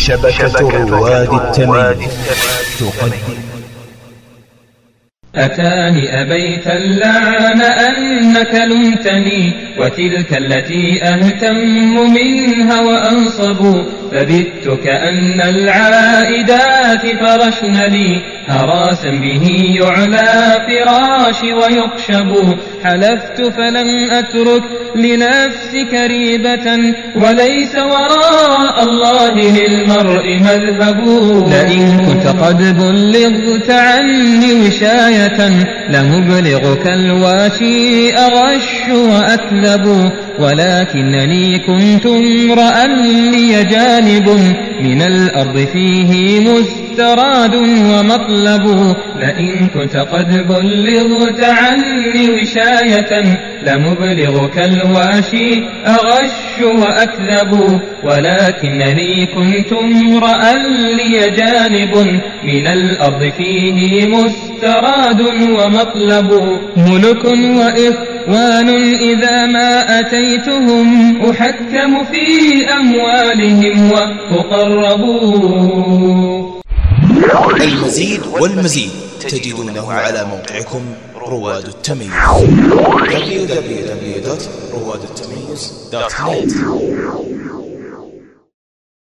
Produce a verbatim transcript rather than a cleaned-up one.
شبكة رواد التمييز تقدم. أتاني أبيت اللعن أنك لمتني، وتلك التي أهتم منها وأنصب، فبت كأن العائدات فرشن لي، هراسا به يعلى فراشي ويخشب. حلفت فلم أترك لنفسك ريبة، وليس وراء الله للمرء مذهب. لئن كنت قد بلغت عني وشاية، لمبلغك الواشي أغش وأكذب. ولكنني كنت امرأ لي جانب، من الأرض فيه مستراد ومطلب. لئن كنت قد بلغت عني وشاية، لمبلغك الواشي أغش وأكذب. ولكنني كنت امرأ لي جانب، من الأرض فيه مستراد ومطلب. ملك وإخوان إذا ما أتيتهم، أحكم في أموالهم وأقربوا. المزيد والمزيد تجدونه على موقعكم رواد التمييز دبليو دبليو دبليو دوت رواد التمييز دوت نت.